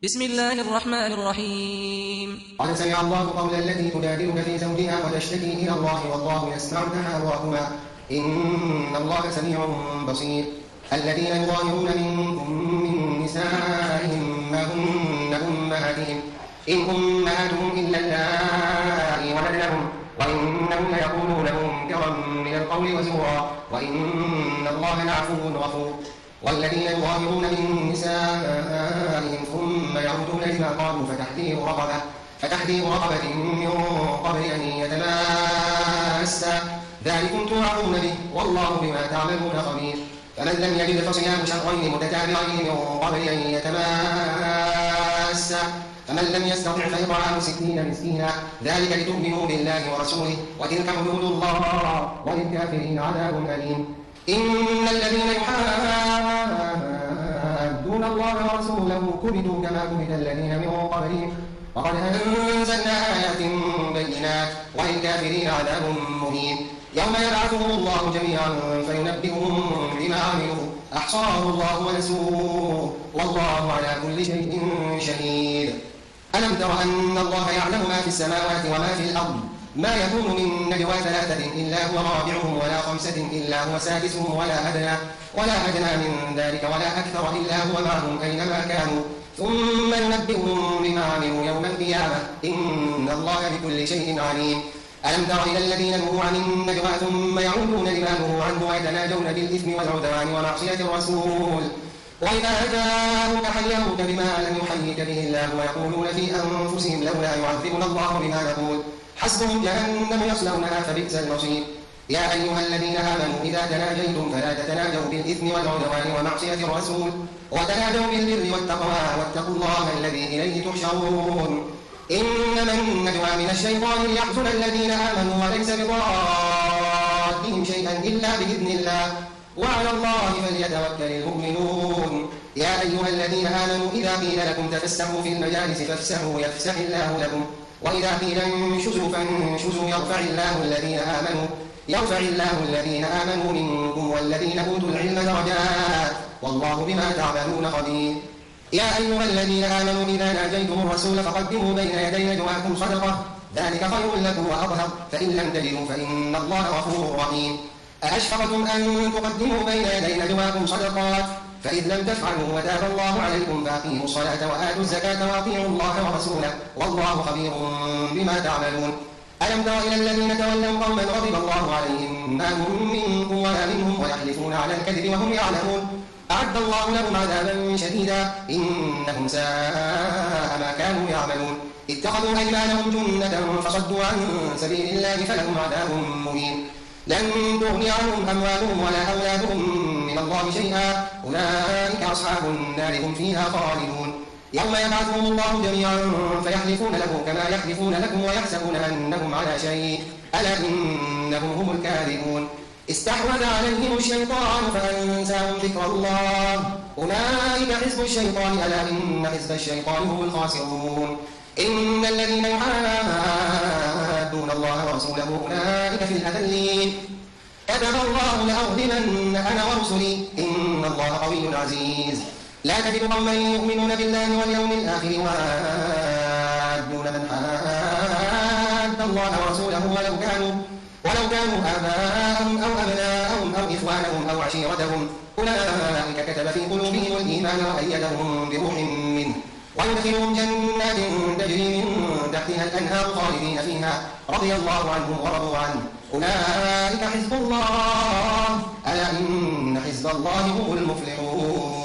بسم الله الرحمن الرحيم. قد سمع الله قول التي تجادلك في زوجها وتشتكي إلى الله والله يسمع تحاوركما إن الله سميع بصير. الذين يظاهرون منكم من نسائهم ما هن أمهاتهم إن أمهاتهم إلا اللائي ولدنهم وإنهم ليقولون منكرا من القول وزورا وإن الله لعفو غفور. والذين يظاهرون من نسائهم ثم يعودون لما قالوا فتحرير رقبة من قبل أن يتماسا ذلكم توعظون به والله بما تعملون خبير. فمن لم يجد فصيام شهرين متتابعين من قبل أن يتماسا فمن لم يستطع فإطعام 60 مسكينا ذلك لتؤمنوا بالله ورسوله وتلك حدود الله وللكافرين عذاب أليم. إن الذين يحادون الله ورسوله كبتوا كما كبت الذين من قبلهم وقد أنزلنا آيات بينات وللكافرين عذاب مهين. يوم يبعثهم الله جميعا فينبئهم بما عملوا أحصاه الله ونسوه والله على كل شيء شهيد. ألم تر أن الله يعلم ما في السماوات وما في الأرض ما يكون من نجوى 3 إلا هو رابعهم ولا 5 إلا هو سادسهم ولا أدنى من ذلك ولا أكثر إلا هو معهم أينما كانوا ثم ينبئهم بما عملوا يوم القيامة إن الله بكل شيء عليم. ألم تر إلى الذين نهوا عن النجوى ثم يعودون لما نهوا عنه ويتناجون بالإثم والعدوان ومعصية الرسول وإذا جاءوك حيوك بما لم يحيك به الله ويقولون في أنفسهم لولا يعذبنا الله بما نقول حسبهم جهنم يصلونها فبئس المصير. يا أيها الذين آمنوا إذا تناجيتم فلا تتناجوا بالإثم والعدوان ومعصية الرسول وتناجوا بالبر والتقوى واتقوا الله الذي إليه تحشرون. إنما النجوى من الشيطان ليحزن الذين آمنوا وليس بضارهم شيئا إلا بإذن الله وعلى الله فليتوكل المؤمنون. يا أيها الذين آمنوا إذا قيل لكم تفسحوا في المجالس فافسحوا يفسح الله لكم وإذا قيل انشزوا فانشزوا يرفع الله الذين آمنوا منكم والذين أوتوا العلم درجات والله بما تعملون خبير. يا أيها الذين آمنوا إذا ناجيتم الرسول فقدموا بين يدي نجواكم صدقة ذلك خير لكم وأطهر فإن لم تجدوا فإن الله غفور رحيم. أأشفقتم أن تقدموا بين يدي نجواكم صدقات فإذ لم تفعلوا وتاب الله عليكم فأقيموا الصلاة وآتوا الزكاة وأطيعوا الله ورسوله والله خبير بما تعملون. ألم تر إلى الذين تولوا قوما غضب الله عليهم ما هم منكم ولا منهم ويحلفون على الكذب وهم يعلمون أعد الله لهم عذابا شديدا إنهم ساء ما كانوا يعملون. اتخذوا أيمانهم جنة فصدوا عن سبيل الله فلهم عذاب مهين. لن تغني عنهم أموالهم ولا أولادهم من الله شيئا أولئك أصحاب النار هم فيها خالدون. يوم يبعثهم الله جميعا فيحلفون له كما يحلفون لكم ويحسبون أنهم على شيء ألا إنهم هم الكاذبون. استحوذ عليهم الشيطان فأنساهم ذكر الله أولئك حزب الشيطان ألا إن حزب الشيطان هم الخاسرون. إن الذين يحادون الله ورسوله أولئك في الأذلين كتب الله لأغلبن أنا ورسلي إن الله قوي عزيز. لا تجد قوما يؤمنون بالله واليوم الآخر يوادون من حاد الله ورسوله ولو كانوا آباءهم أو أبناءهم أو إخوانهم أو عشيرتهم أولئك كتب في قلوبهم الإيمان وأيدهم بروح منه ويدخلهم جنات تجري من تحتها الأنهار خالدين فيها رضي الله عنهم ورضوا عنه أولئك حزب الله ألا إن حزب الله هم المفلحون.